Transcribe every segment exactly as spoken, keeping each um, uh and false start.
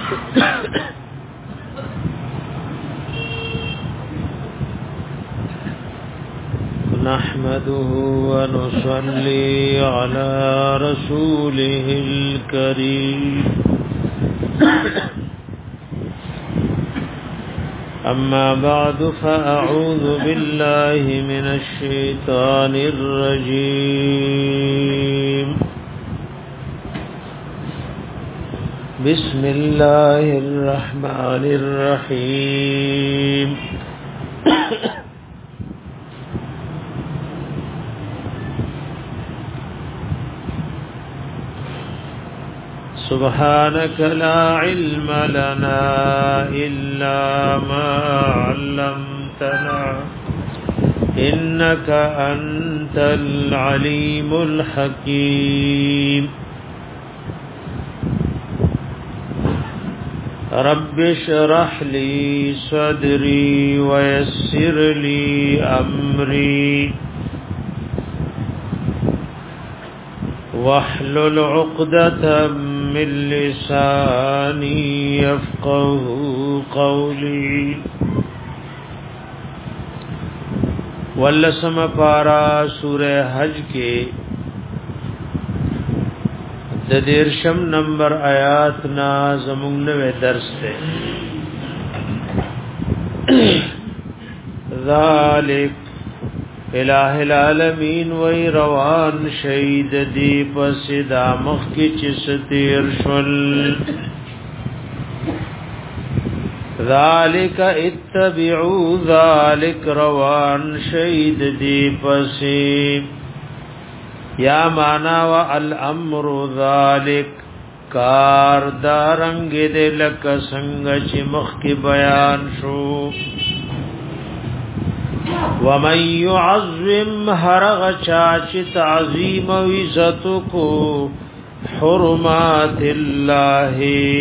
نحمده ونصلي على رسوله الكريم أما بعد فأعوذ بالله من الشيطان الرجيم بسم الله الرحمن الرحيم سبحانك لا علم لنا إلا ما علمتنا إنك أنت العليم الحكيم رب اشرح لي صدري ويسر لي أمري واحلل عقدة من لساني يفقه قولي واللسم پارا سورہ حج کے ددیرشم نمبر آیات نا زمون نوے درس تے ذالک الہ العالمین وی روان شید دی پس دا مخ کی چستیر شل ذالک اتبعو ذالک روان شید دی پس یا مانا و الامر ذالک کار دارنگ دے لک سنگ چی مخ کی بیان شو ومن يعظم هرغ چاچ تعظیم و عزت کو حرمات اللہ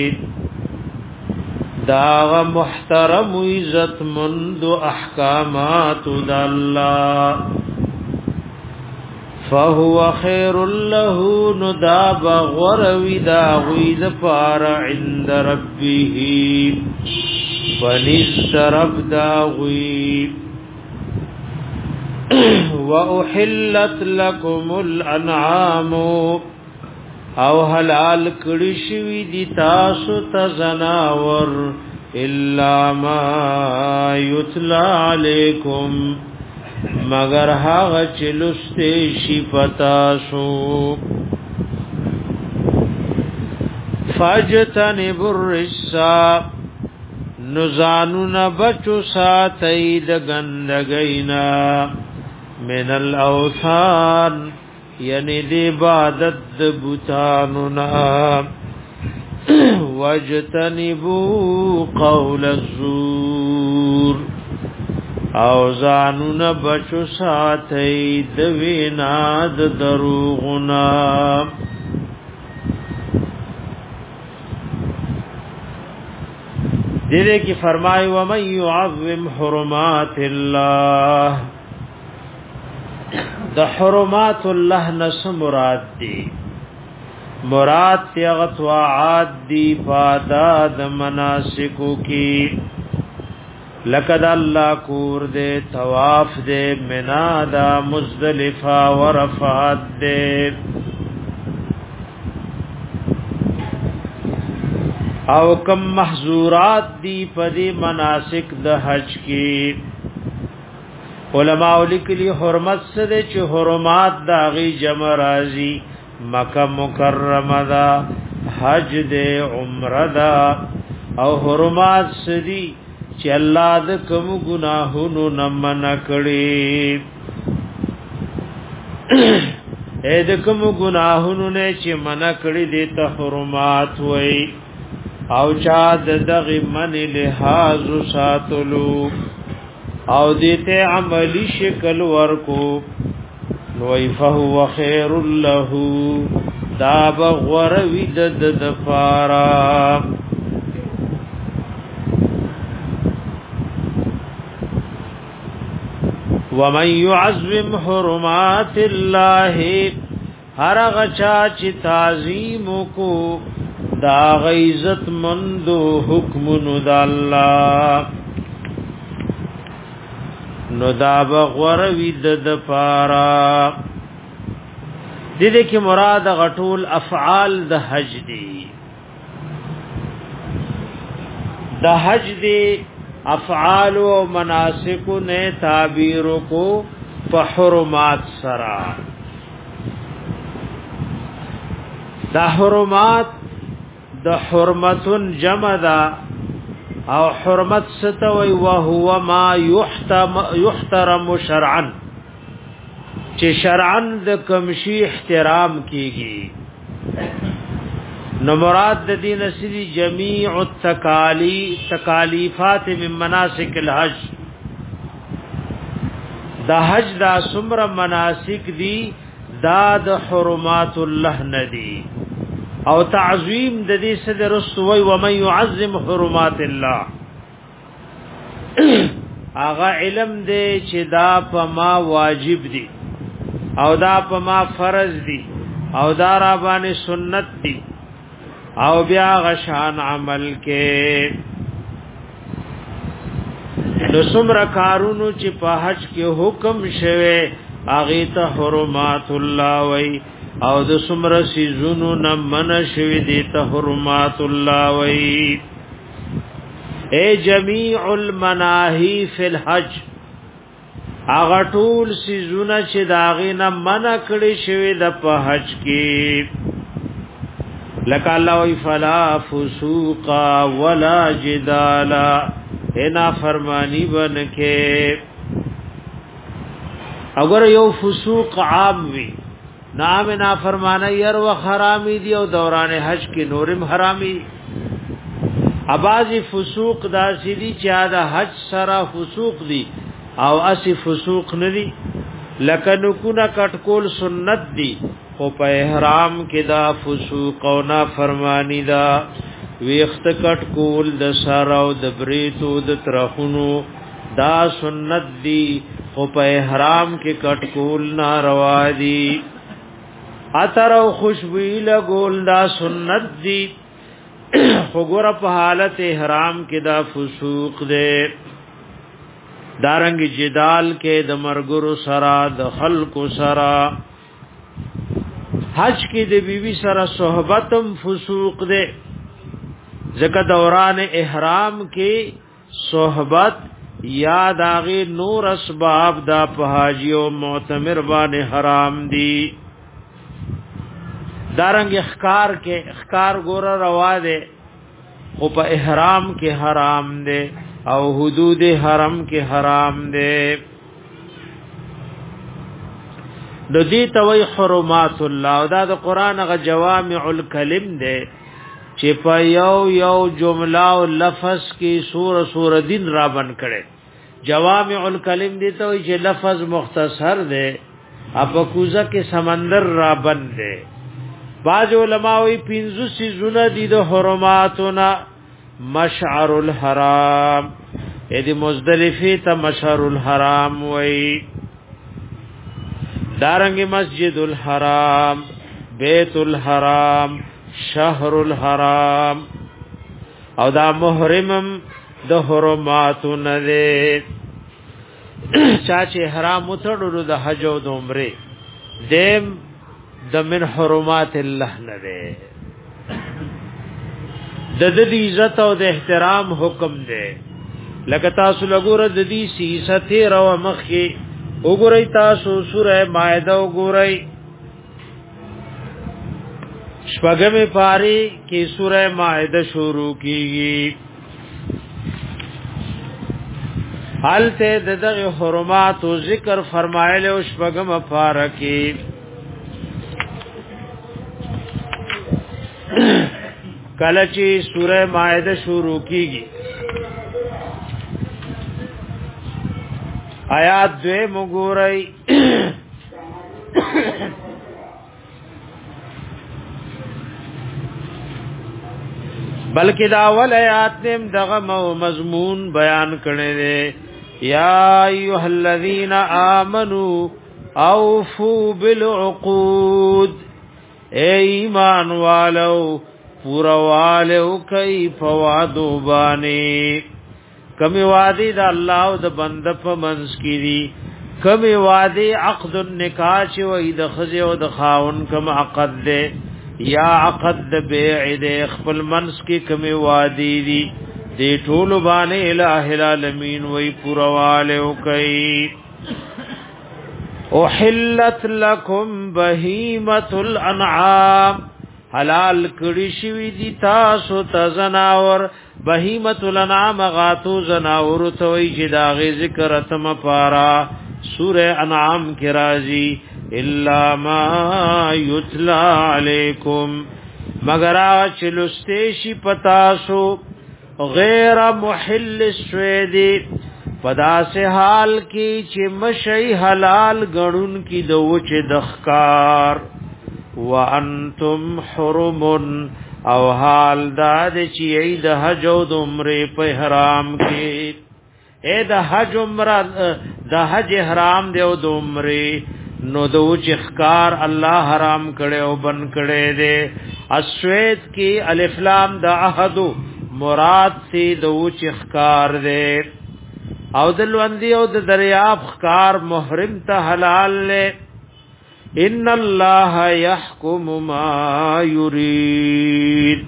داغ محترم و عزت مند احکامات داللہ فهو خیر له نداب غروی دا غید پار عند ربه فنزد رب دا غید وَأُحِلَّتْ لَكُمُ الْأَنْعَامُ او حلال کړي شوی دي تاسو ته زناور الا ما یتلا علیکم مگر هغه چې لسته شي پتا شو فاجتنبوا الرجس نزانون بچو ساتید گندگینا من الاوثان یعنی دی عبادت بوتاننا واجتنبو قول الزور او زانون بچو ساتید ویناد دروغنا دیدے کی فرمائی ومن يعظم حرمات اللہ د حرمات الله نس مراد دی مراد تیغت وعاد دی پادا د مناسکو کی لقد الله کور دے طواف دے منا دا مزدلفہ ورفات دے او کم محظورات دی پدی مناسک د حج کی علماء لیکلی حرمت سده چه حرمات داغی جمع رازی مکہ مکرمه دا حج دے عمره دا او حرمات سدی چه اللہ دا کم گناہونو نمن کڑی اے دا کم گناہونو نے چه من کڑی دیتا حرمات وی او چا دغی من لحاظ ساتلو او دیتے عملی شکل ورکو نوی فهو خیر له دا بغور وید دفارا ومن يعظم حرمات الله هر غچا چی تعظیم کو دا غیزت مندو حکم نو دا اللہ نو دا بغوروی د پارا دیده کی مراد غطول افعال د حج دی د حج دی افعال و مناسک نے تعبیر کو پحرمات سرا دا حرمات د حرمتن جمع دا او حرمت ستوي وهو ما يحترم يحترم شرعا چې شرعا د کمشي احترام کیږي نو مراد د دین سری جميع التکالیف تکالیفات من مناسک الحج دا حج دا سمر مناسک دی دا د حرمات الله ندی او تعظیم د دې صدر رسوي و من يعظم حرمات الله اغه علم دې چې دا په ما واجب دي او دا په ما فرض دي او دا را باندې سنت دي او بیا غشان عمل کې نو څومره کارونو چې په حج کې حکم شوه اغه ته حرمات الله وای او د سمر سیزونو نه من شوی دی ته حرمات الله وای اے جميع المناهی فی الحج اغه ټول سیزونه چې داغه نه من کړي شوی د په حج کې لک الله وی فلا فسوق ولا جدال انا فرمانی بنکه اگر یو فسوق عام وی نام نا فرمانا ير و حرامی دی او دوران حج کې نورم حرامی ابازی فسوق دا سیدی چا دا حج سرا فسوق دی او اسی فسوق ندی لکنو کنا کټکول سنت دی او په احرام کې دا فسوق او نا فرمانی دا ویخت کټکول د سرا او د بریتو د ترخونو دا سنت دی او په احرام کې کټکول ناروا دی اتر او خوشبوئی لګول دا سنت دی وګوره په حالت احرام کې دا فسوق دی دارنګ جدال کې د مرګرو سرا د خلق سرا حج کې د بیوی سره صحبتم فسوق دی ځکه دوران احرام کې صحبت یا داغه نور اسباب دا په حاجی او معتمر باندې حرام دی دارنګ اخکار کې اخکار ګور روا ده او په احرام کې حرام ده او حدود حرم کې حرام ده د دې توي حرمات الله او دا د قران غ جوامع الکلم ده چې په یو یو جمله او لفظ کې سور سور دین را بن کړي جوامع الکلم دي ته چې لفظ مختصر ده اپا کوزه کې سمندر را بن ده باج علماوی پینزو سیزونه دی د حرماتنا مشعر الحرام ایدی مزدلفی تا مشعر الحرام وی دارنگ مسجد الحرام بیت الحرام شهر الحرام او دا محرمم د حرماتنا دی چاچه حرام اتڑو د حج و د عمره دیم د من حرمات الله نه ده د دې عزت او د احترام حکم ده لکه تاسو لګور د دې سیسته رو مخه وګورئ تاسو سوره مائده وګورئ شپږمه پاری کې سوره مائده شروع کیږي حالته دغه حرمات او ذکر فرمایله او شپږمه پارا کې کله چې سوره مائده شروع کیږي آیات دوی مګورئ بلکې دا اول آیات نیم دغه مضمون بیان کړي دي یا ایها الذین آمنوا اوفوا بالعقود اے ایمان والو پورواله کوي فوادو باندې کمی وادي د الله او د بنده په منځ کې دي کمی وادي عقد النکاح چې وې د خزه او د خاون کم عقد ده یا عقد د بیع د خپل منځ کې کمی وادي دي دې ټول باندې الٰه العالمین وې پورواله کوي احلت لکم بهیمۃ الانعام حلال کړي شوی دي تاسو ته زناور بهیمۃ الانعام غاتو زناور ته وی چې دا غي ذکر اتم پارا سورہ انعام کې راځي الا ما یتلا علیکم مگر چې لستېشي پتاسو غیر محل السوید پدا سے حال کی چې مشي حلال غړون کی دوچ دخکار وانتم حرم او حال داد چې اې د حج او د عمره په احرام کې اې د حج عمره د حج احرام دی او د عمره نو دوچ اخکار الله حرام کړي او بن کړي دي اسوید کې الف لام د عهد مراد سی دوچ اخکار دی او دلوندی او د دریاب خکار محرم ته حلال لے ان الله يحكم ما يريد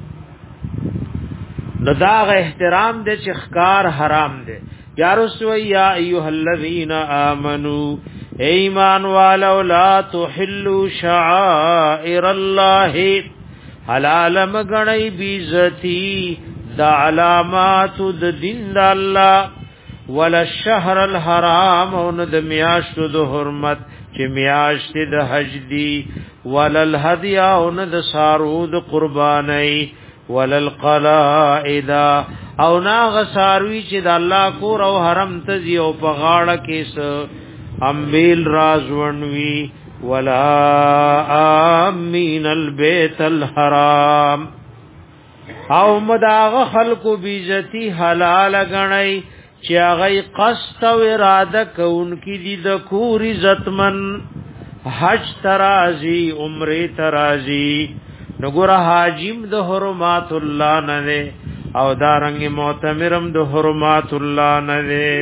نداغ احترام دے چې خکار حرام دے یا رسول یا ایها الذین آمنو ایمان والو لا تحلوا شعائر الله حلال مغنی بیزتی دا علامات د دین د الله ولا الشهر الحرام او د میاشت د حرمت چې میاشت د حج دی ولا الهدي او د سارود قربانی ولا القلائد او ناغ ساروی چې د الله کور او حرم ته دی او په غاړه کې س امبیل رازونوي ولا امین البيت الحرام او مداغ خلق بیزتی حلال غنی چې هغه قصد او اراده کوونکی دي د کور عزتمن حج ترازی عمره ترازی نګور حاجیم د حرمات الله نه او دارنګ معتمرم د حرمات الله نه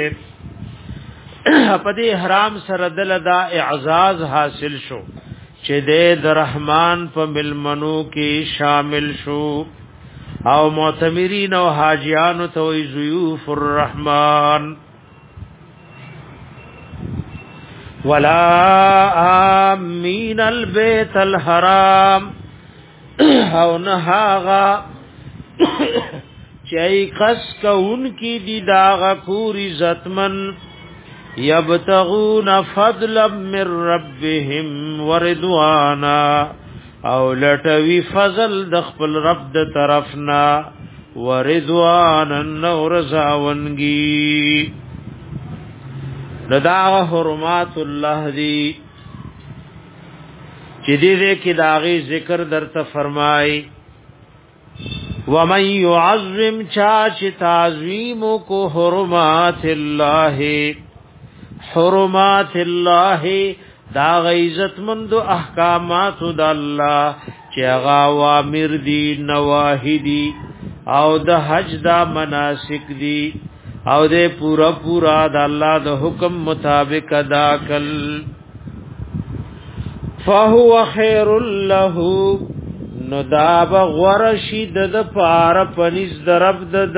په دې احرام سره دل دا اعزاز حاصل شو چې د رحمان په ملمنو کې شامل شو او معتمرین او حاجیان تو ضیوف الرحمن ولا امین البیت الحرام او نهاغا چای قص کون کی دی داغ کور عزتمن یبتغون فضلا من ربهم ورضوانا او لټوی فضل د خپل رب د طرفنا ورضوان النور زاونگی لدا حرمات الله دی چې دې کې داغي ذکر درته فرمای ومن يعظم چا چې تعظیم کو حرمات الله حرمات الله دا عزت مند احکامات د الله چې هغه اوامر دي نواهی دي او د حج دا مناسک دي او د پورا پورا د الله د حکم مطابق ادا کل فهو خير له نداب غرشد د پار پنځ درب د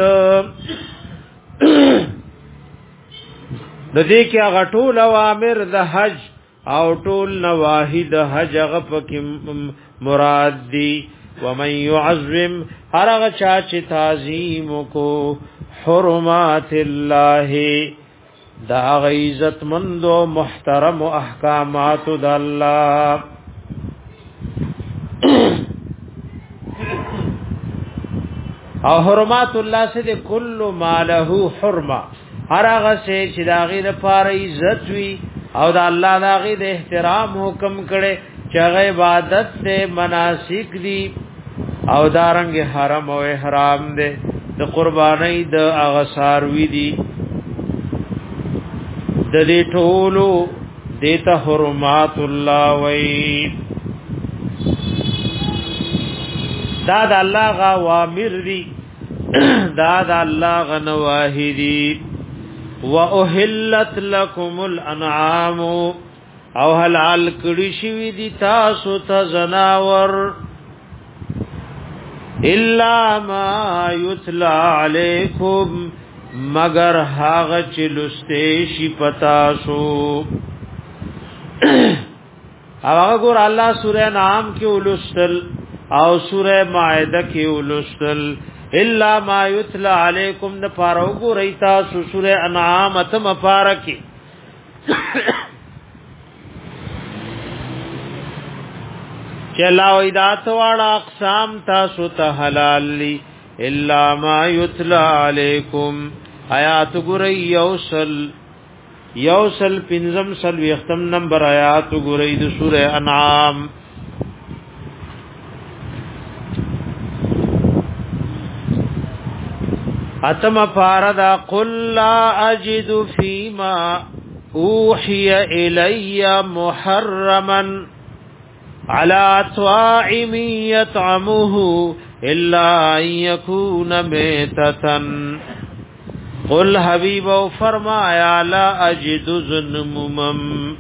د دې کې هغه ټول اوامر د حج او ټول نواهی د حج هغه پکې مراد دي ومن يعظم هر هغه چا چې تعظیم کو حرمات الله دا عزت مند او محترم احکامات د الله او حرمات الله سے دے کل ما له حرمه هر هغه چې دا غیر لپاره عزت وی او دا الله دا غي د احترام حکم کړي چې عبادت ته مناسک دي او دارنګ حرم او احرام دي د قرباني د اغساروي دي د دې ټولو دیتا حرمات الله وی دا د الله غ اوامر دي دا د الله غ نواهی دي واحلت لكم الانعام او حلال کړي شوی دي تاسو ته زناور الا ما یتلا علیکم مگر هاغه چې لسته شي پتا سو هغه ګور الله سوره نام کې ولستل او سوره مائده کې ولستل الا ما یتلا علیکم د پارو ګور ایتا سوره انعام اتم پارکی چلا ویدات والا اقسام تاسو ته حلال لی الا ما یتلا علیکم آیات ګورئ یوصل یوصل پنځم سل وختم نمبر آیات ګورئ د سوره انعام اتم فاردا قل لا اجد فيما اوحي الي محرما على طاعم يطعمه الا ان يكون ميتة قل حبیب او فرمایا لا اجد ظنمم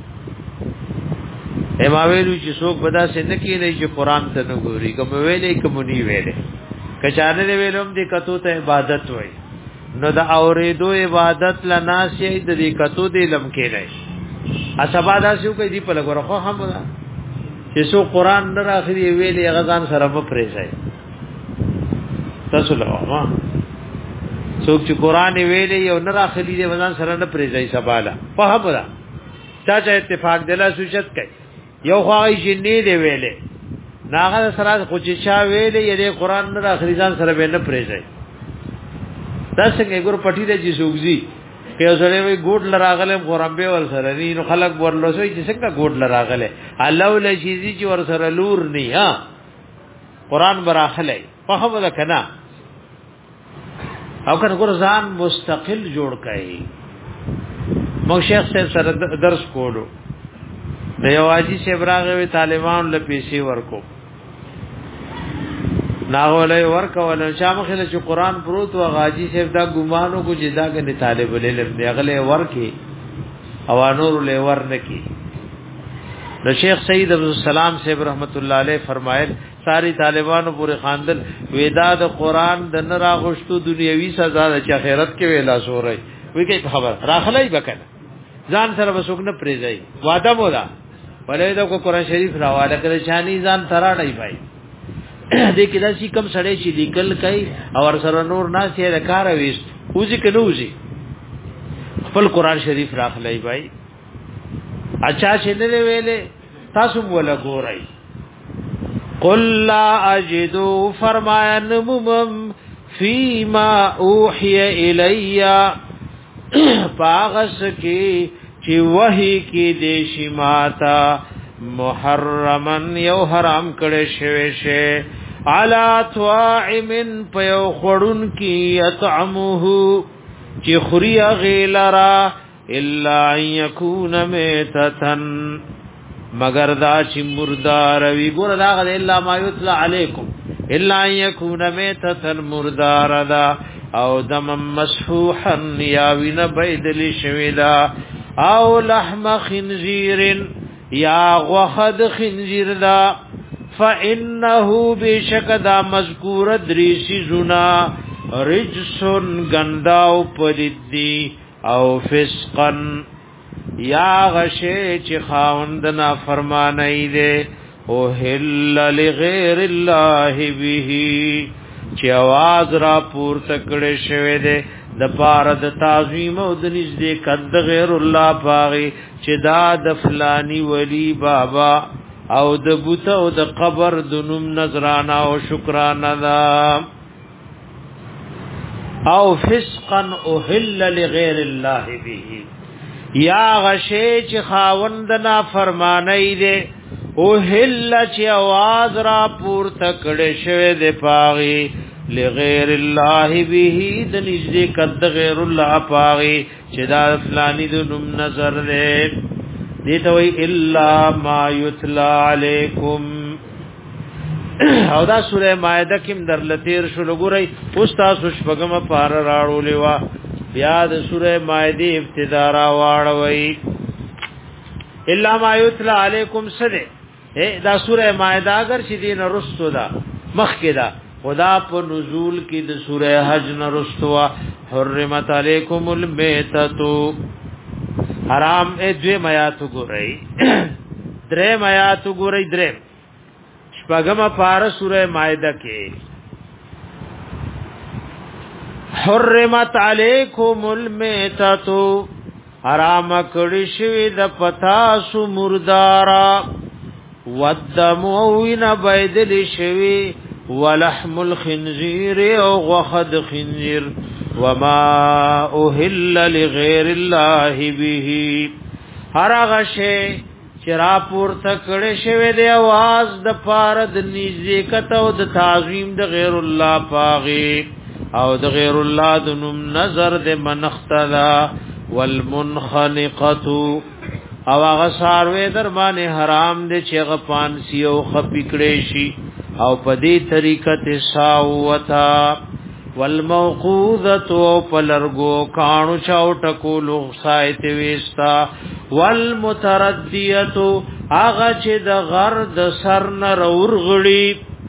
اما ویلو چې څوک بدا سند کې نه چې قران ته نه ګوري کوم ویلې کوم نی ویلې کچانه ویلوم دې کتو ته عبادت وای نو دا اوریدو عبادت لناسی د دې کتو دې لم کې نه اسبا دا شو کوي دې په لګره خو هم چې څو قران نه راخري ویلې غزان سره په پریځای تاسو له ما څوک چې قران ویلې یو نه راخلي دې وزن سره نه پریځي سباله په هبره چا چا اتفاق دلا سوچت کوي یو خواهی جنې دی ویلې ناغه سره خو چې چا ویلې یې قران نه راخلي ځان سره به نه پریځي دا څنګه ګور پټی دې چې سوګزي که سره وي ګوډ لراغله قران به ور سره نو خلک ورلوسوي چې څنګه ګوډ لراغله الله ول شي چې ور سره لور نه ها قران براخله په هغه کنا او کنه ګور ځان مستقل جوړ کړي مو شیخ صاحب سره درس کولو د یو واجی صاحب راغوي طالبان له پیسې ورکو ناغولې ورکو ول شامخله چې قران پروت و غاجی صاحب دا ګمانو کو جدا کنه طالب العلم دی غلې ورکی او نور له ورنکی د شیخ سید عبد السلام صاحب رحمت الله علیه فرمایل ساری طالبانو پورې خاندل ودا د قران د نه راغشتو دنیوي سزا د آخرت کې ویلا سورې وی کې خبر راخلای بکنه ځان سره وسوک نه پریځي وعده مولا ولې دا کو قران شریف راواله کړي شانی ځان تراړای بھائی دې کې دا شي کم سړی چې لیکل کوي او سره نور ناس یې کار وېست اوځي کنه اوځي خپل قران شریف راخلای بھائی اچھا چې نه ویلې تاسو مولا ګورئ قل لا اجدو فرمایا نمم فیما اوحی الیا پاغس کی چی وحی کی دیشی ماتا محرمن یو حرام کڑے شوے شے علا طواعمن پیو خورن کی یطعموہو چی خوری غیلرا الا ان یکون میتتن مگر دا چې مردار وی ګور دا غد الا ما یتلا علیکم الا یکون میتتن مردار دا او دم مسفوحا یا وین بيدل شویدا او لحم خنزیر یا غخد خنزیر دا فانه بشک دا مذکور دریسی زنا رجسن گنداو پدیدی او فسقن یا غشه چې خاوند نا فرمانای دے او هل لغیر الله به چې आवाज را پور تکړه شوه دے د پاره د تعظیم او د نږدې کد غیر الله پاغي چې دا د فلانی ولی بابا او د بوت او د قبر د نوم نظرانه او شکرانه دا او فسقا اوهل لغیر الله به یا غشی چې خاوند نا فرمانای دے اوهل چې आवाज را پور تکړه شوه دے پاغي لغیر الله به د نږدې کد غیر الله پاغي چې دا فلانی د نوم نظر دې دې ته وی الا ما یتلا علیکم او دا سوره مائده کې در لتیر شو لګوري اوس تاسو شپږم پار راړولې وا بیا د سوره مائده ابتدا را واړوي الا ما یتلا علیکم سده دا سوره مائده اگر چې دین رستو دا مخ کې دا خدا په نزول کې د سوره حج نه رستوا حرمت علیکم المیتۃ حرام ا دوی میات ګورئ درې میات ګورئ درې شپږم پار سوره مائده کې حرمت علیکم المیتۃ حرام کړي شوی د پتا سو مردارا ودم وین بيدل شوی ولحم الخنزير او غخد خنزير وما اوهل لغیر الله به هر غشه چرا پور تکړه شوی د आवाज د پارد نيزه کتو د تعظیم د غیر الله پاغي او د غیر الله د نوم نظر د منختلا والمنخنقه او هغه ساروی در باندې حرام دي چې هغه پانسی او خپکړې شي او په دې طریقه ته ساوتا والموقوذه او پلرګو کانو چاو ټکو لوغ سایت وستا والمتردیه هغه چې د غرد سر نه ورغړي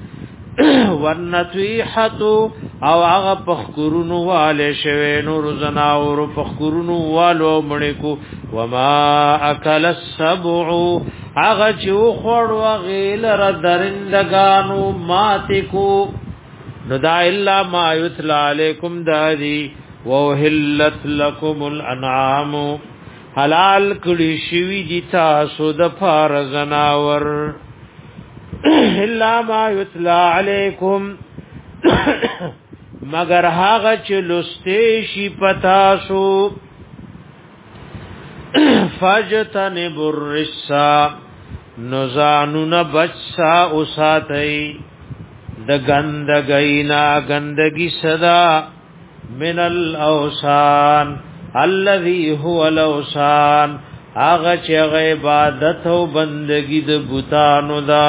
ورنتویحه او هغه پخکرونو والے شوی نور زناور پخکرونو والو مړکو وما اکل السبع هغه چې خور وغیل ر درندگانو ماتکو ندا الا ما یتلا علیکم دادی وهلت لكم الانعام حلال کړي شوی دي تاسو د فار زناور الا ما یتلا علیکم مگر هغه چې لسته شي پتاسو فجتنب الرسا نزانون بچسا اساتی د گندگینا گندگی صدا من الاوسان الذي هو الاوسان هغه چې عبادت او بندگی د بوتانو دا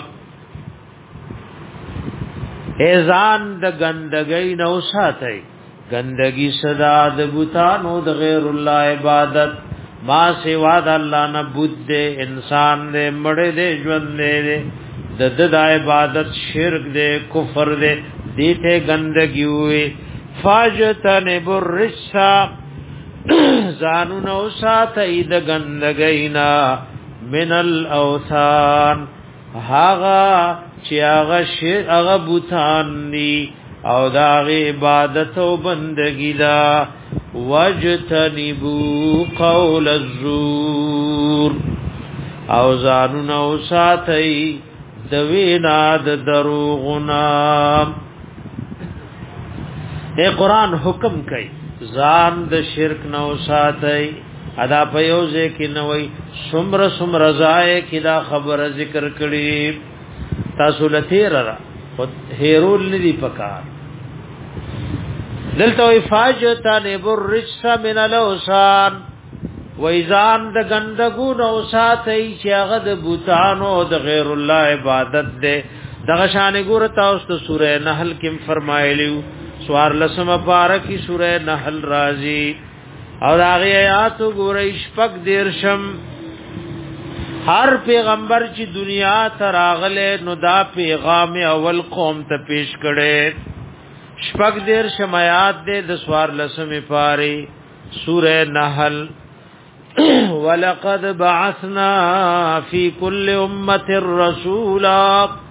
ایزان د گندگی نو ساتي گندگی صدا د بوتانو د غیر الله عبادت ما سوا د الله نه بوت دے انسان دے مړ دے ژوند دے د د عبادت شرک دے کفر دے دیته گندگی وي فاجتنب الرجسا زانو نو ساتي د گندگینا من الاوثان هاغا چې هغه شی هغه بوتان دي او دا عبادت او بندگی دا وجتنبو قول الزور او زانو نو ساتي د وینا د دروغنا اے قران حکم کوي ځان د شرک نو ساتي ادا پيوزه کې نوې سمر سمر زای کې دا خبره ذکر کړي تاسو لته را هيرول ندي پکار دلته فاجتن برجس من الاوسان وایزان د غندګو نو ساتي چې هغه د بوتانو د غیر الله عبادت ده دغه شان ګور تاسو ته سوره نحل کې فرمایلیو سوار لسم بارکی سوره نحل رازی اور هغه آیات ګورئ شپږ دیرشم هر پیغمبر چې دنیا ته راغله نو دا پیغام اول قوم ته پیش کړي شپږ دیرشم آیات دې د سوار لسم پاره سوره نحل ولقد بعثنا فی کل امه رسولا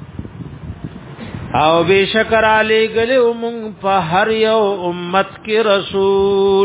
او بشکر علی گلی امون په هر یو امت کې رسول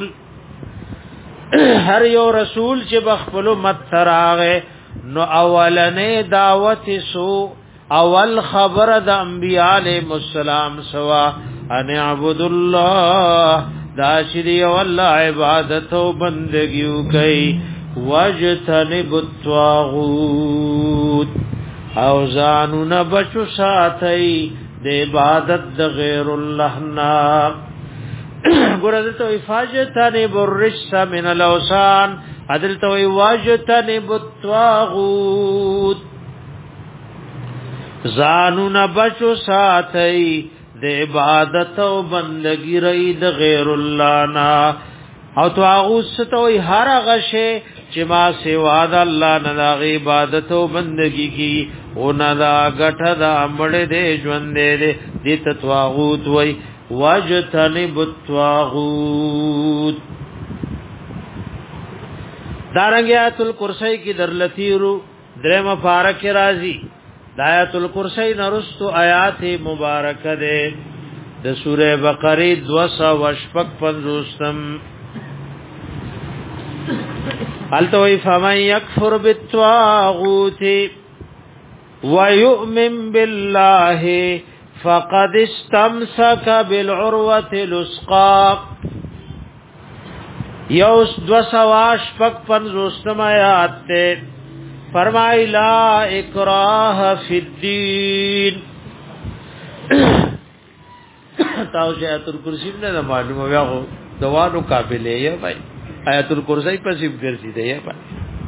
هر یو رسول چې بخپل امت تراغه نو اولنې دعوت سو اول خبر د انبیاء علیهم السلام سوا ان اعبد الله دا شری والله عبادت او بندگی کوي واجتنب الطاغوت او زانو نه بچو ساتي د عبادت د غیر الله نا ګورته تو افاجتنی برش من الاوسان عدل تو واجتنی بالطاغوت زانو نه بچو ساتي د عبادت او بندگی رئی د غیر الله نا او طاغوت ستوي هر غشه چې ما سوا د الله نه د عبادت او بندگی کی او نه دا غټه دا مړ دې ژوند دې دې طاغوت وای واجتنب الطاغوت. دارنګیات الکرسی کی درلتیرو درم فارق رازی آیات الکرسی نرستو آیات مبارکه ده د سوره بقره دو سو وشپک پنځوستم التوی فمن یکفر بالطاغوت ويؤمن بالله فقد استمسك بالعروة الوثقى. یوس دو سو وشپک پنځوستم آیات ده فرمائی لا اکراہ فی الدین. تاو چې آیت الکرسی نه معلومه بیا خو دوانو قابل یې بھائی آیت الکرسی په سیب ګرځي دی بھائی.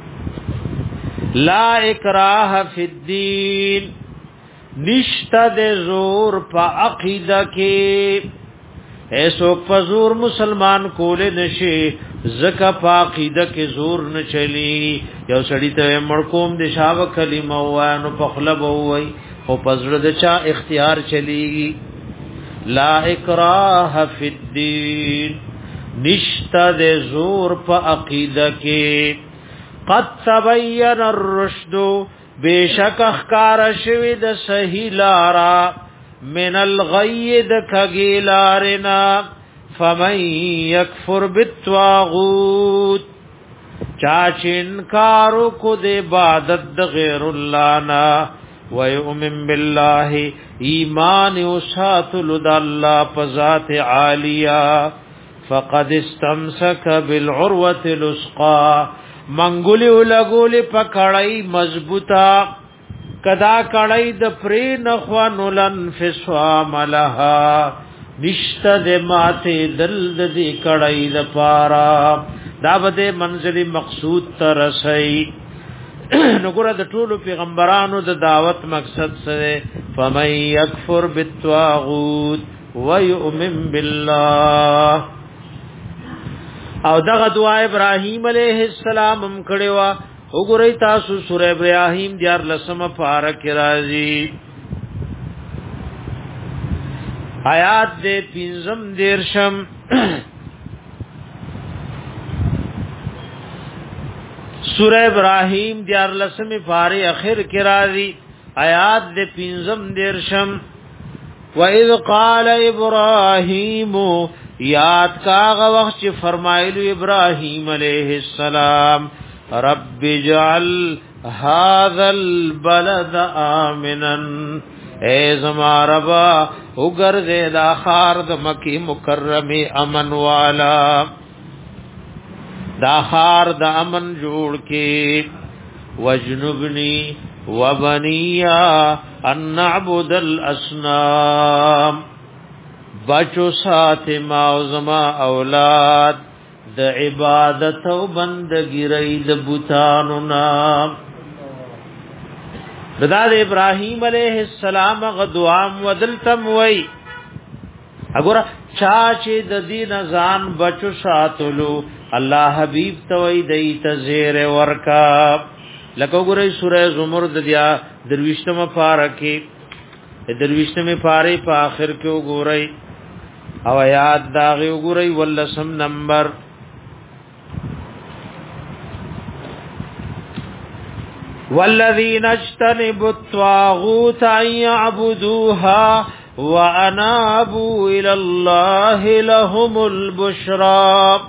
لا اکراہ فی الدین نشتا دے زور پا عقیدہ کې ایسو پزور مسلمان کولے نشي زکا پا عقیدہ کې زور نه چلی. یو سړی ته مړکوم د شاو کلمه وانو پخلب وای او پزړه د چا اختیار چلیږي. لا اکراه فی الدین نشتا د زور پا عقیدہ کې قد تبین الرشد بیشک اخکار شوی د صحیح لارا من الغی د کګی لارنا فمن یکفر بالطاغوت چاچ انکارو کو د عبادت د غیر الله نا ويؤمن بالله ایمان او ساتل د الله په ذات عالیه فقد استمسك بالعروه الوثقى منګولی ولګولی پکړای مضبوطه کدا کړای د پرې نخوانولن فسوا ملها نشته د ماته دل د کړای د پارا دا بده منزل مقصود ترسي. نو ګره د ټولو پیغمبرانو د دعوت مقصد سره فمن یکفر بالطاغوت ويؤمن بالله. او دغه دعا ابراهیم علیہ السلام هم کړي وا وګورئ تاسو سورہ ابراهیم دیار لسمه پارک راځي آیات دې پنځم دیرشم سورہ ابراهیم دیار لسمه پاره اخر کې راځي آیات دې پنځم دیرشم وَإِذْ قَالَ إِبْرَاهِيمُ یاد کاغه وخت چې فرمایلو ابراهیم علیہ السلام رب اجعل هذا البلد آمنا اے زما ربا وګرځه دا خار د مکی مکرمه امن والا دا خار د امن جوړ کې وجنبنی وبنیا ان نعبد الاصنام بچو سات ما او زما اولاد د عبادت او بندګی رئی د بوتانو نام. رضا د ابراهیم علیہ السلام غدوام ودلتم وی اګور چا چې د دین ځان بچو ساتلو الله حبیب توي دای تزیر ورکا لکه ګورې سورہ زمر د دیا درويشتمه پارکه درويشتمه پاره په اخر کې وګورئ او یاد داغه وګورئ ولسم نمبر والذین اجتنبوا الطاغوت ان يعبدوها وانابوا الى الله لهم البشرى.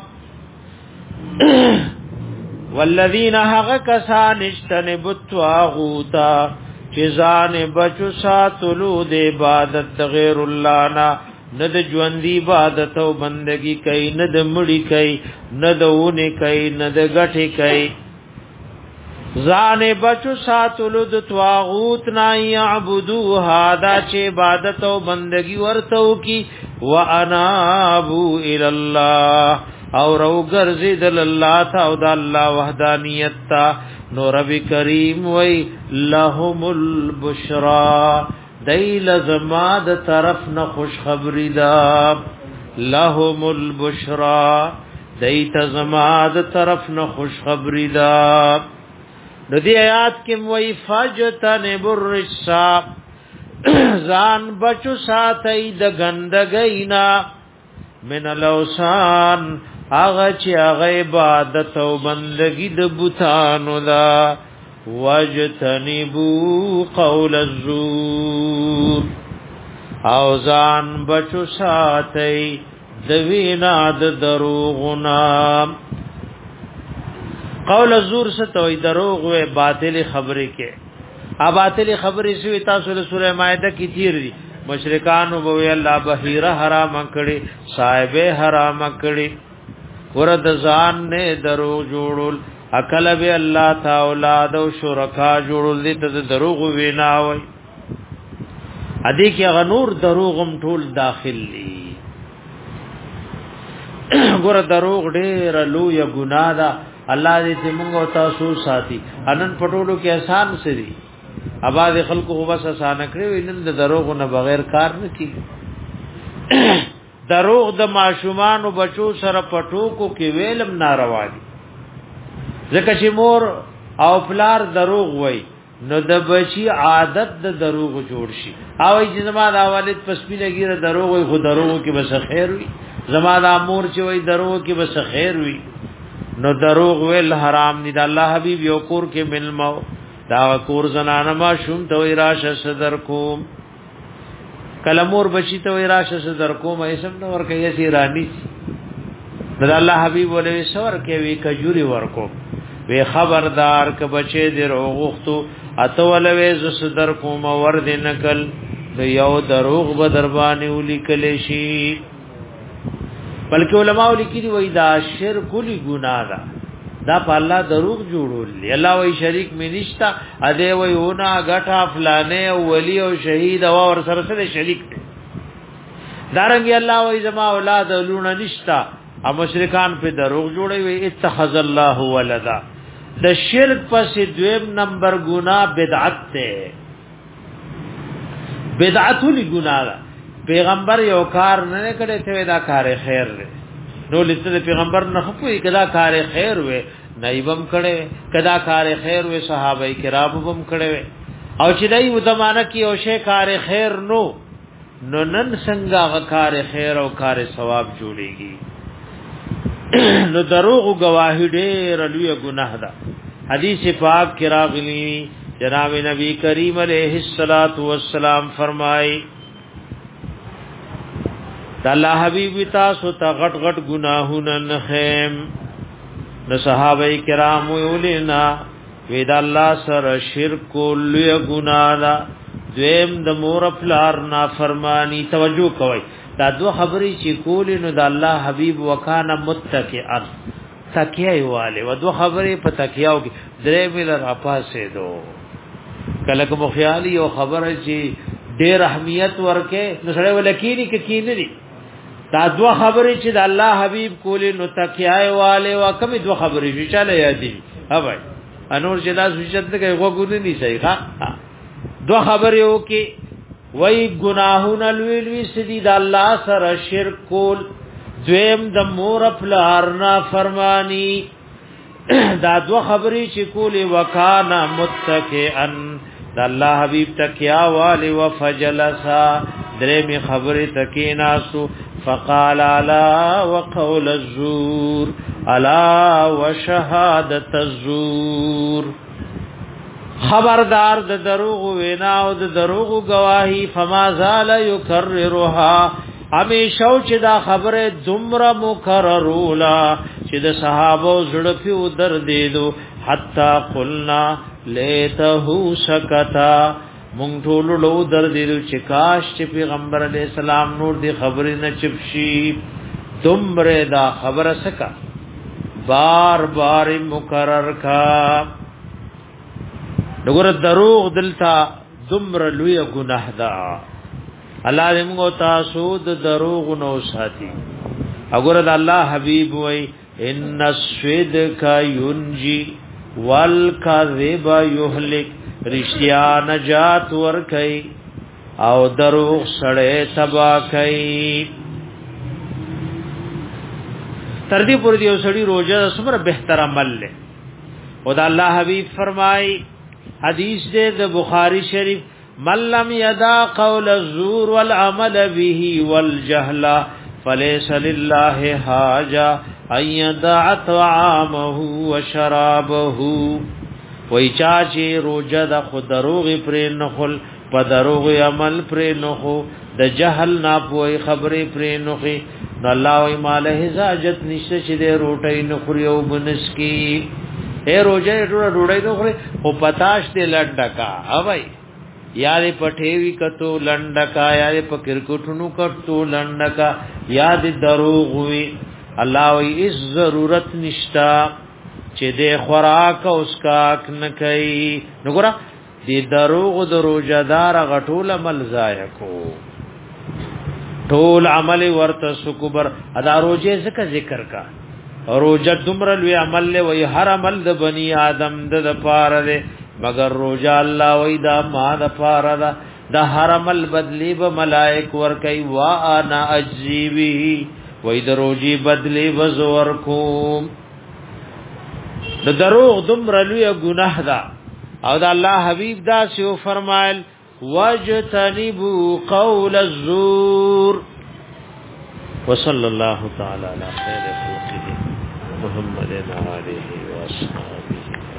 والذین حق کسان اجتنبوا الطاغوت چزان بچو ساتلو د عبادت غیر الله نا ند ژوندۍ عبادت او بندگی کوي ند مړی کوي ند ونه کوي ند غټي کوي ځان بچو ساتلو د طاغوت نا يعبدوها دا چې عبادت او بندگی ورته کی وانابو الى الله او رو ګرځیدل الله ته او د الله وحدانیت ته نو رب کریم وی لهم البشرا دیل زما د طرف نه خوش خبری دا لهم البشرا دیت زما د طرف نه خوش خبری دا د دې آیات کې وی فجتنب الرجسا ځان بچو ساتي د ګندګینا من الاوسان هغه چې هغه عبادت او بندگی د بوتانو دا وجتنبو قول الزور او ځان بچو ساتي د وینا د دروغنا قول الزور ستوي دروغ و باطل خبره کې ا باطل خبره سوی تاسو له سوره مائده کې تیر دي مشرکان وبوي الله بهيره حرام کړي صاحب حرام کړي ورد ځان نه درو جوړول عقل به الله تعالی اولاد او شرکا جوړول دي ته دروغ وینا وای ادي کې غنور دروغم ټول داخل دي ګور دروغ ډېر لوی ګناه ده الله دې موږ او تاسو ساتي انن پټولو کې آسان سری اباد خلکو هو بس آسان کړی نن د دروغ نه بغیر کار نه کیږي دروغ د ماشومان او بچو سره پټوکو کې ویلم ناروا دي ځکه چې مور او پلار دروغ وای نو د بچی عادت د دروغ جوړ شي او چې زما د والد پسپی لګیره دروغ وای خو دروغ کې بس خیر وي زما د امور چې وای دروغ کې بس خیر وي نو دروغ ویل حرام دي د الله حبیب یو کور کې ملمو دا کور زنانه ما شوم ته وای راشه صدر کوم کلمور بچی ته وای راشه صدر کوم ایسم نو ورکه یې سی رانی د الله حبیب ولې سور کې وی کجوري ورکو وی خبردار ک بچی دی روغختو اتولوي ز صدر کوم ور دې نکل د یو دروغ به دربانې ولیکل شي بلکې علماء لیکلي وای دا شرک کلی ګناه ده دا په الله دروغ جوړول الله وای شریک می نشتا ا دې وای اونا غټا فلانه ولی او شهید او ور سره سره شریک دارنګ الله وای زما اولاد لونه نشتا ا مشرکان په دروغ جوړي وي اتخذ الله ولدا د شرک پس دویم نمبر ګناه بدعت ته بدعت لی ګناه پیغمبر یو کار نه کړي ته دا کار خیر دی نو لته پیغمبر نه خپوي کدا کار خیر وې نایبم کړي کدا کار خیر وې صحابه کرام بم کړي او چې دای و زمانہ کې او شی کار خیر نو نو نن څنګه کار خیر او کار ثواب جوړيږي نو دروغ گواهی ډېر لوی ګناه ده حدیث پاک کې راغلی جناب نبی کریم علیہ الصلات والسلام فرمای الله حبیب تاسو ته غټ غټ ګناهونه نه خیم نو صحابه کرام ویلینا وید الله سره شرک لوی ګناه ده دویم د مور پلار نافرمانی توجه کوي دا دو خبرې چې کولې نو د الله حبیب وکانه متکئا تکیه والے و دو خبرې په تکیاو کې درې مل را پاسې دو کله کوم خیالي او خبره چې ډېر اهمیت ورکه نو سره ولکینی کې کینې دا دو خبرې چې د الله حبیب کولې نو تکیه والے و کوم دو خبرې چې چاله یادې ها بھائی انور چې لاس وشت کې وګورې نه صحیح ها دو خبرې وکي وای گناهونه لوی لوی سدي د الله سره شرک کول دویم د مور پلار نا فرمانی دا دو خبرې چې کولې وکانا متکئن د الله حبیب تکیا والی وفجلسا درې می خبرې تکیناسو فقال الا وقول الزور الا وشهادت الزور خبردار د دروغ وینا او د دروغ گواہی فما زال یکررها همیشه چې دا خبره دومره مکررولا چې د صحابه زړه په در دیدو حتا قلنا لیته سکتا مونږ ټول لو در دیدو چې کاش چې پیغمبر علی السلام نور دی خبرې نه چپشي دومره دا خبره سکا بار بار مکرر کا دغه دروغ دلتا دومره لوی ګناه ده الله دې موږ تاسو د دروغ نو ساتي اگر الله حبیب وای ان الصدق ينجي والكذب يهلك، رشتیا نجات ور کوي او دروغ سړی تبا کوي. تر دې پورې یو سړی روزه سمره بهتر عمل له او دا الله حبیب فرمای حدیث دې د بخاری شریف من لم يدع قول الزور والعمل به والجهل فليس لله حاجه ان يدع طعامه وشرابه. وای چا چې روزه د خود دروغ پرې نخل په دروغ عمل پرې نخو د جهل نه پوي خبرې پرې نخي نو الله وی ماله حاجت نشته چې د روټۍ نخوري او بنس کی اے روزه ډوړه ډوړې نخوري او پتاش دې لډکا اوای یاد پټېوي کتو لنډکا یاد په کرکټونو کټو لنډکا یاد دروغ وی الله وی اس ضرورت نشتا چې د خوراک او اسکاک نه کوي. نو ګره دی دروغ د روزدار غټول عمل ضایع کو ټول عمل ورته سکبر ادا روزه زکه ذکر کا روزه دمر لوی عمل له وی هر عمل د بنی آدم د پاره ده مگر روزه الله وی دا ما د پاره ده د هر عمل بدلی به ملائک ور کوي وا انا اجیبه وی د روزي بدلی وزور کوم. د دروغ دمر لوی گناه ده او دا الله حبیب دا سیو فرمایل واجتنبوا قول الزور. وصلی الله تعالی علی خیر خلقه محمد علیه و اصحابہ.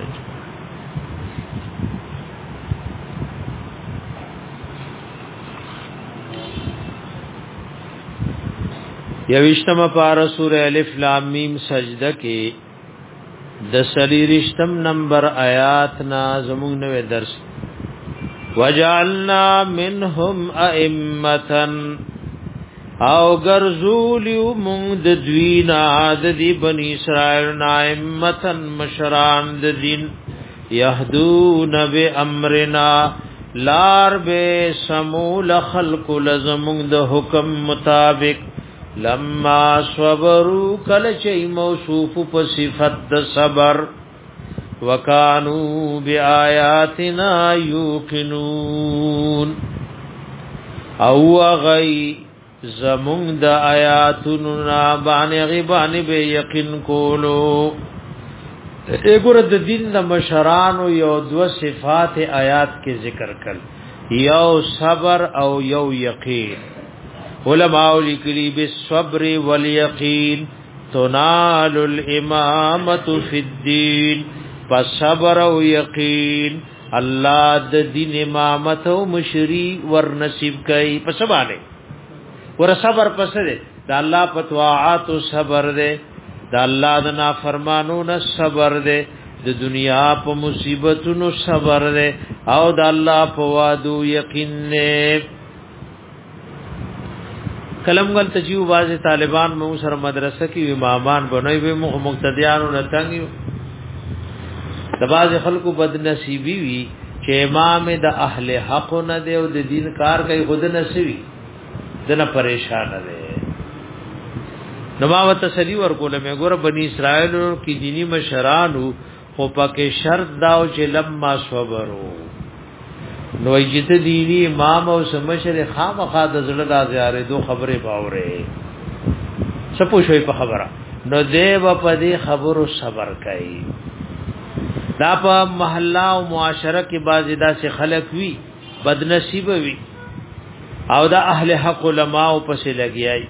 یوشتم پارا سورہ الف لام میم سجدہ کې د سلیرشتم نمبر آیات نا زمون نوے درس وجعلنا منهم ائمه او غرزولیو مونږ د دوینا د دی بنی اسرائیل ائمه مشران د دین یهدون بامرنا لار به سمول خلق لزمون د حکم مطابق لما صبروا کل چي موصوف په صفت د صبر وکانو بیااتنا یوقنون او غی زمون د آیاتنا باندې غیبانی به یقین کولو. وګوره د دین د مشرانو یو دو صفات آیات کې ذکر کړل یو صبر او یو یقین. علماء لیکلی بالصبر والیقین تنال الامامه فی الدین. فصبر او یقین الله د دین امامت او مشری ور نصیب کای. پس باندې ور صبر پس دے د الله په طاعات او صبر دے د الله د نافرمانو نه صبر دے د دنیا په مصیبتونو صبر دے او د الله په وعدو یقین نه. کلمګل تجیو باز طالبان مو سره مدرسه کې امامان بنوي به مقتدیانو نه تنګیو د باز خلکو بد نصیبی وی چې امام د اهل حق نه دی او د دین کار کوي خود نصیبی دنه پریشان دی. نو ما وتسلی ورکول مې ګور بنی اسرائیل کې دینی مشرانو خو پکې شرط داو چې لما صبرو نو ایجت دینی امام او سمشر خامخا د زړه د زیاره دو خبره باوره سپو شوي په خبره نو دیو په دې خبرو صبر کوي. دا په محله او معاشره کې بعضی داسې خلک وي بد نصیب وي او دا اهل حق علماء په سي لګیای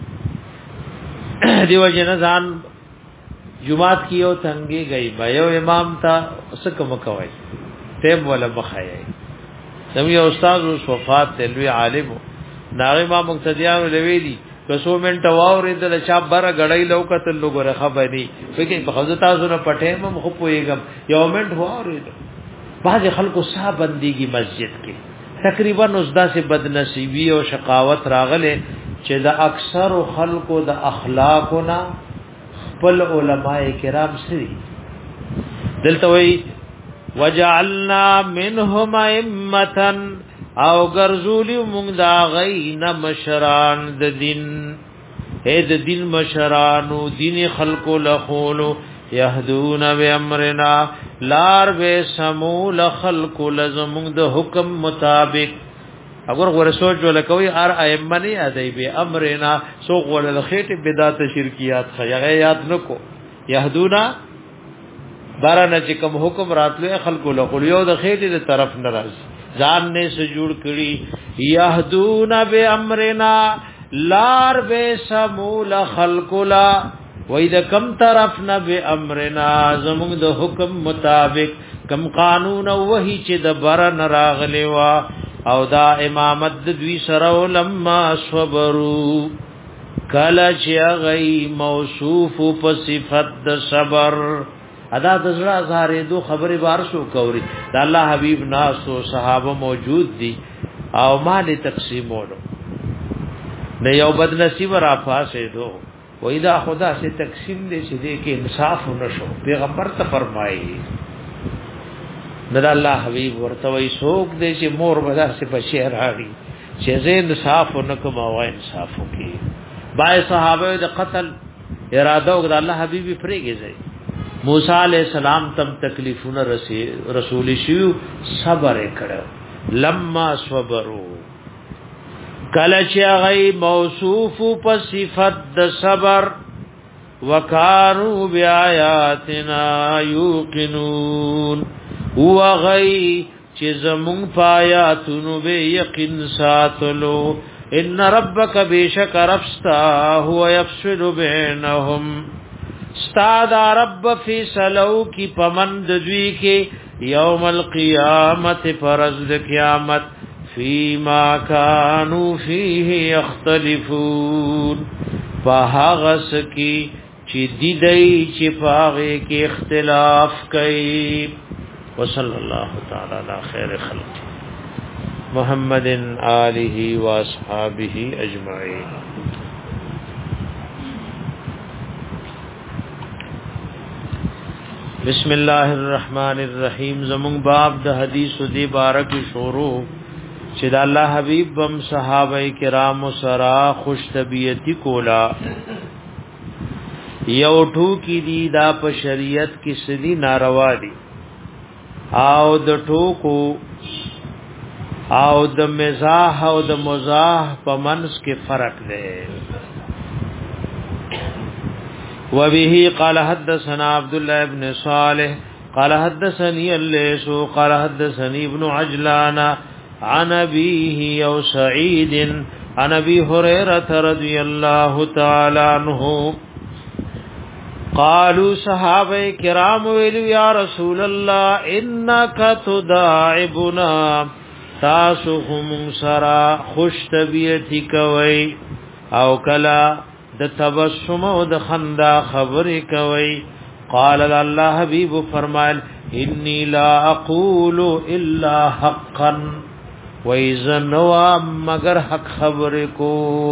دیو جن ځان جمعات کیو تنګي گئی بایو امام تا سکم کوي تیم ولا بخایي سمي استاد وفات تلوي عالم ناغي ما مقتدیان لویلی کسو منټ واورې د چا بره غړای لوکتل لګره خبري فکر په خزه تاسو نه پټه مم خو پويګم یو منټ واورې بعض خلکو صاحب بنديږي مسجد کې تقریبا نوزدا سے بد نصیبی او شقاوت راغله چې د اکثر خلکو د اخلاقنا خپل علماء کرام سری دلته وی وجعلنا منهم ائمه او غرزولی مونږ دا غین مشران د دین اے د دین مشرانو دین خلق لخولو یهدون بامرنا لار به سمول خلق لزمون د حکم مطابق اگر غره سوچ ولکوي ار ائمنی ادی به امرنا سو غول خېټ بدعت شرکیات خیغه یاد نکو یهدونا بارانه چې کوم حکم راتلو خلق لخول یو د خېټ د طرف ناراض ځان نه سجور کړي یهدون بامرنا لار به سمول خلق لا وې د کم طرف نه به امرنا زموږ د حکم مطابق کم قانون او وਹੀ چې د بر نراغلی وا او دا امامت د دوی سره لما صبرو کله چې غي موصوف په صفت د صبر ادا د زړه زارې دو خبره بار شو کوري د الله حبيب ناس او صحابه موجود دي او مال تقسیمولو نه یو بد نصیب را فاسه دو وې دا خدا سے تقسیم دې چې دې کې انصاف نشو پیغمبر ته فرمایي ندا الله حبيب ورته وې سوق دې چې مور ودا سے بشي راړي چې زه انصاف نکم او انصاف وکي بای صحابه د قتل اراده وکړه الله حبيبي فريږي زي موسی عليه السلام تم تکلیفونه رسول شیو صبر کړو لما صبروا کله چې غي موصوف په صفت د صبر وکانو بیااتنا یوقنون هو غي چې زمون پایاتونو به یقین ساتلو ان ربک بیشک ربستا هو یفصل بینهم استاد رب فی سلو کی پمند دوی کې یوم القیامت فرض د قیامت فيما كانوا فيه يختلفون فهغس کی چې دی دی چې پاغه کې اختلاف کوي وصلی الله تعالی علی خیر خلق محمد آله و اصحابہ اجمعین بسم الله الرحمن الرحیم زمون باب د حدیث دی بارک شروع چې د الله حبیب بم صحابه کرام سره خوش طبیعتی کولا یو ټوکی دی دا په شریعت کې سدي ناروا دي او د ټوکو او د مزاح او د مزاح په منس کې فرق دی وبه قال حدثنا عبد الله ابن صالح قال حدثني الليث قال حدثني ابن عجلان عن ابيه او سعيد عن ابي هريره رضي الله تعالى عنه قالوا صحابه کرام ویلو یا رسول الله انك تداعبنا تاسو هم سرا خوش طبیعتی کوي او کلا د تبسم او د خندا خبرې کوي قال الله حبيب فرمایل اني لا اقول الا حقا وَإِذَنُوا مگر حق خبر کو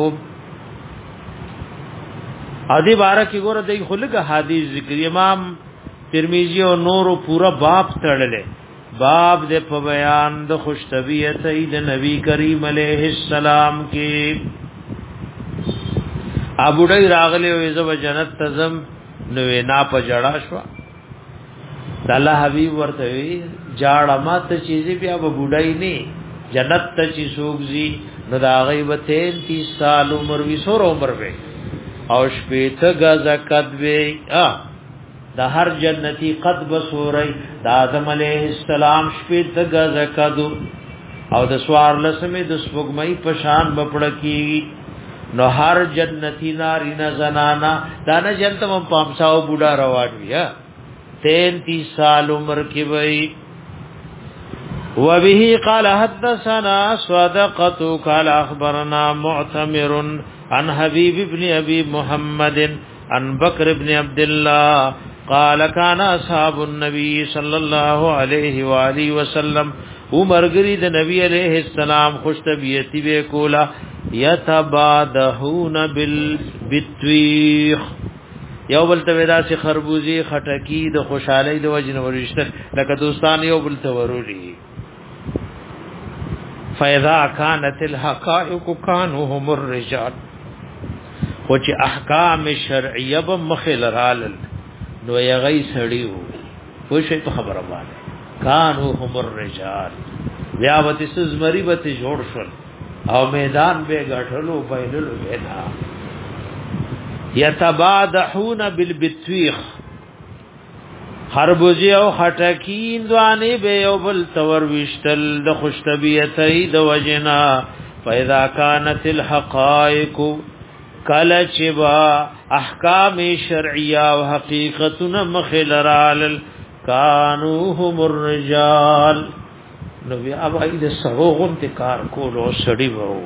ادي بارہ کی ګور دای خلق حدیث ذکر امام ترمذی او نور پورا باب تړلې باب د په بیان د خوش طبیعت د نبی کریم علیه السلام کې ابو ډای راغله او زو جنت تزم نو نا په جړا شو د الله حبیب ورته وی جاړه ماته چیزې بیا به بډای نه جنت ته چې سوګزي نو دا غیبت تینتیس سال عمر وی سور عمر وی او شپیته غزا قد وی ا د هر جنتی قد بسوري د آدم علیه السلام شپیته غزا قد او د سوار لسمه د سپوږمۍ په شان بپړ کی نو هر جنتی ناری نه زنانا دا نه جنتم پامساو بوډا روان وی تینتیس سال عمر کی وی وبه قال حدثنا صدقة قال اخبرنا معتمر عن حبيب بن ابي محمد عن بكر بن عبد الله قال كان اصحاب النبي صلى الله عليه واله وسلم عمر غري د نبی عليه السلام خوش طبيعتي به کولا يتبادهون بالبتويخ یو بل ته ودا سي خربوزي خټکی د خوشحالي د وجنه ورشتل لکه دوستان یو بل ته ورولي فاذا كانت الحقائق كانوا هم الرجال خو چې احکام شرعیه به مخل رال نو یغی سړیو خو شي په خبره باندې کانو هم الرجال بیا وتی سزمری وتی جوړ شول او میدان به غټلو بینلو بنا یتبادحون بالبتویخ خربوزی او خټکین دوانی به یو بل تور وشتل د خوشطبیعتی د وجنا فاذا كانت الحقائق کله چې با احکام شرعیه او حقیقتونه مخلرال کانوهم الرجال نو بیا ابای د سروغون ته کار کول او سړی وو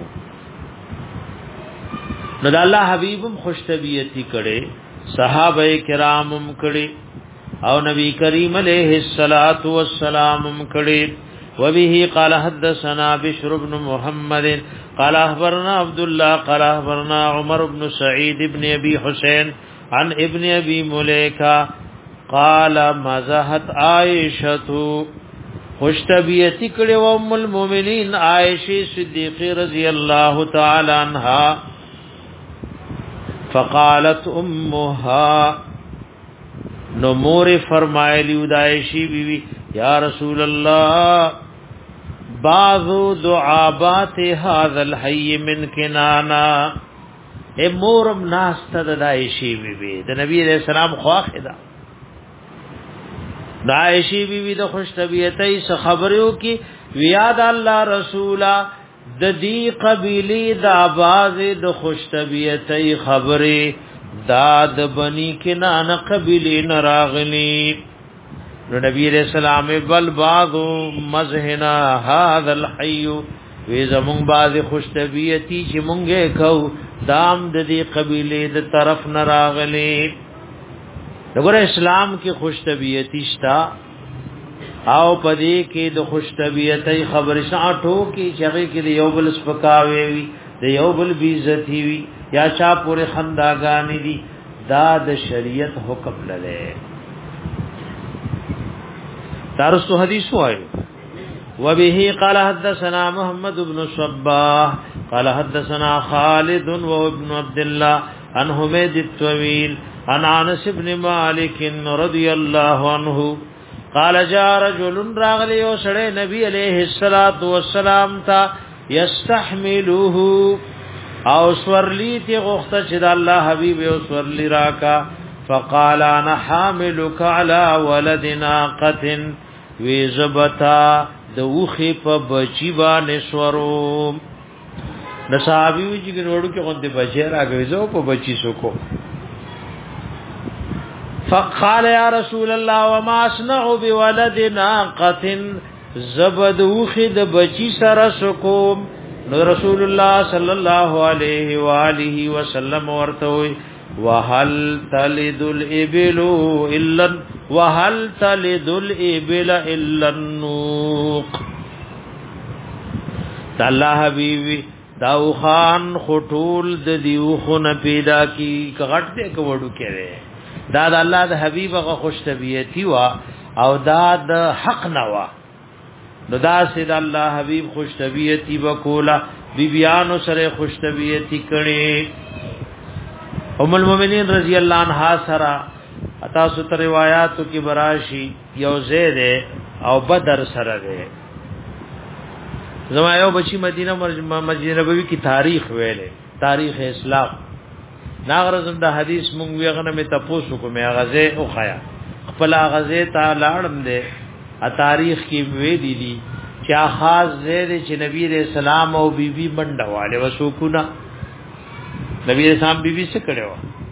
نو د الله حبیبم خوش طبیعتی کړي صحابه کرامم کړي او نبی کریم علیہ الصلات والسلام کړي وبه قال حدثنا بشر بن محمد قال اخبرنا عبد الله قال اخبرنا عمر بن سعيد بن ابي حسين عن ابن ابي مليكه قال مزحت عائشه خوش طبیعتی کړي و ام المؤمنین عائشه صدیقه رضی الله تعالی عنها فقالت امها نو مور فرمایلی ودایشی بیوی یا رسول الله بعض دعابات هذا الحي من کنانا اے مورم ناست دایشی بیوی د نبی علیہ السلام خواخدا دایشی بیوی د خوش طبیعتۍ څخه خبرو کی ویاد الله رسولا د دې قبیله د आवाज د خوش طبیعتۍ خبره داد بنی کنان قبیلی نراغلی نبی علیہ السلام بل بعضو مزہنا هذا الحیو وی زمون بعض خوش طبیعتی چی مونگے کھو دام ددی قبیلی د طرف نراغلی دگر اسلام کی خوش طبیعتی شتا او پدی کی د خوش طبیعتی خبر شاٹو کی چغی کی د یو بل سپکاوی وی د یو بل بیزتی وی یا چا پورے خنداگانی دی دا د شریعت حکم لده تارستو حدیث وایو وبه قال حدثنا محمد بن صباح قال حدثنا خالد وابن عبد الله عن حمید الطويل عن انس بن مالك رضي الله عنه قال جاء رجل راغلی او سړی نبی علیہ الصلوۃ والسلام تا یستحملوه او سورلی تی غخته چې د الله حبیب او سورلی راکا فقال انا حاملک علی ولد ناقه وی زبتا د وخی په بچی باندې سورو د صحابي چې ګنوړو کې غونډه بچی راغی زو په بچی سوکو فقال یا رسول الله وما اصنع بولد ناقه زبد وخی د بچی سره سوکو نو رسول الله صلی الله علیه و آله وسلم ورته وهل تلد الابل الا وهل تلد الابل الا النوق الله حبیبی داو خان خطول د دیو خون پیدا کی کغټ دې کوړو کړي دا د الله د حبیب غو خوش طبیعتی وا او دا د حق نوا نو دا سید الله حبیب خوش طبیعتی وکولا بیبیانو سره خوش طبیعتی کړي ام المؤمنین رضی الله عنها سره اتا ست روایتو کی براشی یو زید او بدر سره ده زما یو بچی مدینه مسجد نبوی کی تاریخ ویلې تاریخ اسلام ناغرزم د حدیث مونږ ویغه مې تاسو کومه غزه او خیا خپل غزه تا لاړم ده ا تاریخ کی وی دی دي چې خاص زید چې نبی رسول الله او بیبي منډواله وسوکونا نبی رسول الله بیبي څه کړو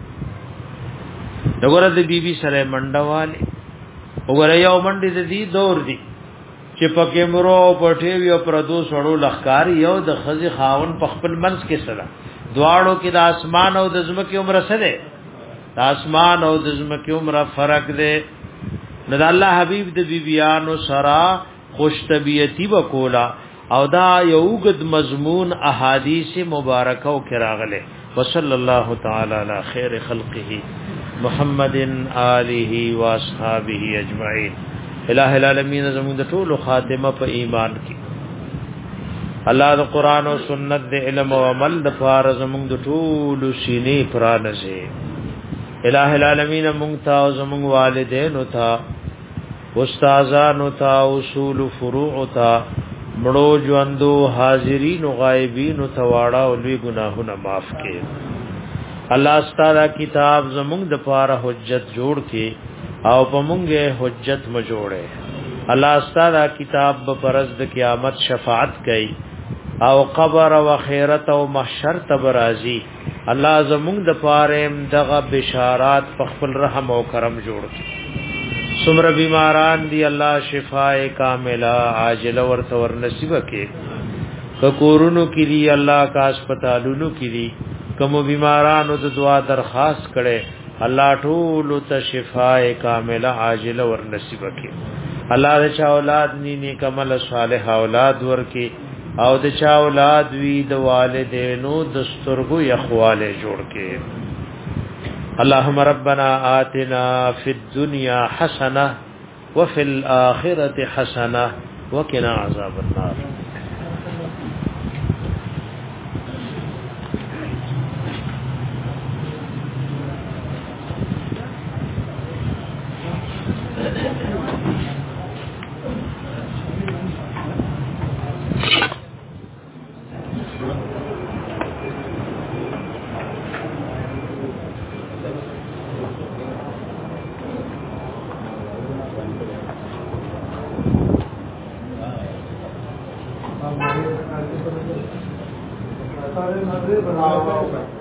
دغه د بیبي سره منډواله وګوره یو منډي د دې دور دی چې پکې مرو پټي یو پردو سړو لخکار یو د خزي خاون په خپل منځ کې سره دواړو کې د اسمان او د زمکه عمر سره د اسمان او د زمکه عمر فرق دی نو الله حبیب د بیبیانو سرا خوش طبیعتی وکولا او دا یوغد مضمون احادیث مبارکه او کراغله وصلی الله تعالی علی خیر خلقه محمد آله و اصحابہ اجمعین الہ العالمین زمون د ټول خاتمه په ایمان کې الله د قران او سنت د علم او عمل د فار زمونږ د ټول سینې پرانځي الہ العالمین مونږ ته او زمونږ والدین او ته استادان او ته اصول فروع او ته مړو ژوندو حاضرین او غایبین او تواړه او لوی ګناهونه معاف کړي الله ستاسو کتاب زمونږ د پاره حجت جوړ کړي او په مونږه حجت م جوړه الله ستاسو کتاب په پرز د قیامت شفاعت کوي او قبر او خیرت او محشر تبرازی الله زمونږ د پاره دغه بشارات په خپل رحم او کرم جوړ کړي سمر بیماران دی الله شفاء کاملہ عاجل ورته ور نصیب کړي کورونو کې دی الله کا هسپتالونو کې دی کوم بیمارانو د دعا درخواست کړي الله ټول ته شفاء کاملہ عاجل ور نصیب کړي الله د چا اولاد ني نیک عمل صالح اولاد ورکي او د چا اولاد وی د والدینو د سترګو یخواله جوړ کړي اللهم ربنا آتنا في الدنيا حسنه وفي الاخره حسنه وقنا عذاب النار सारे मर्दे बनाओ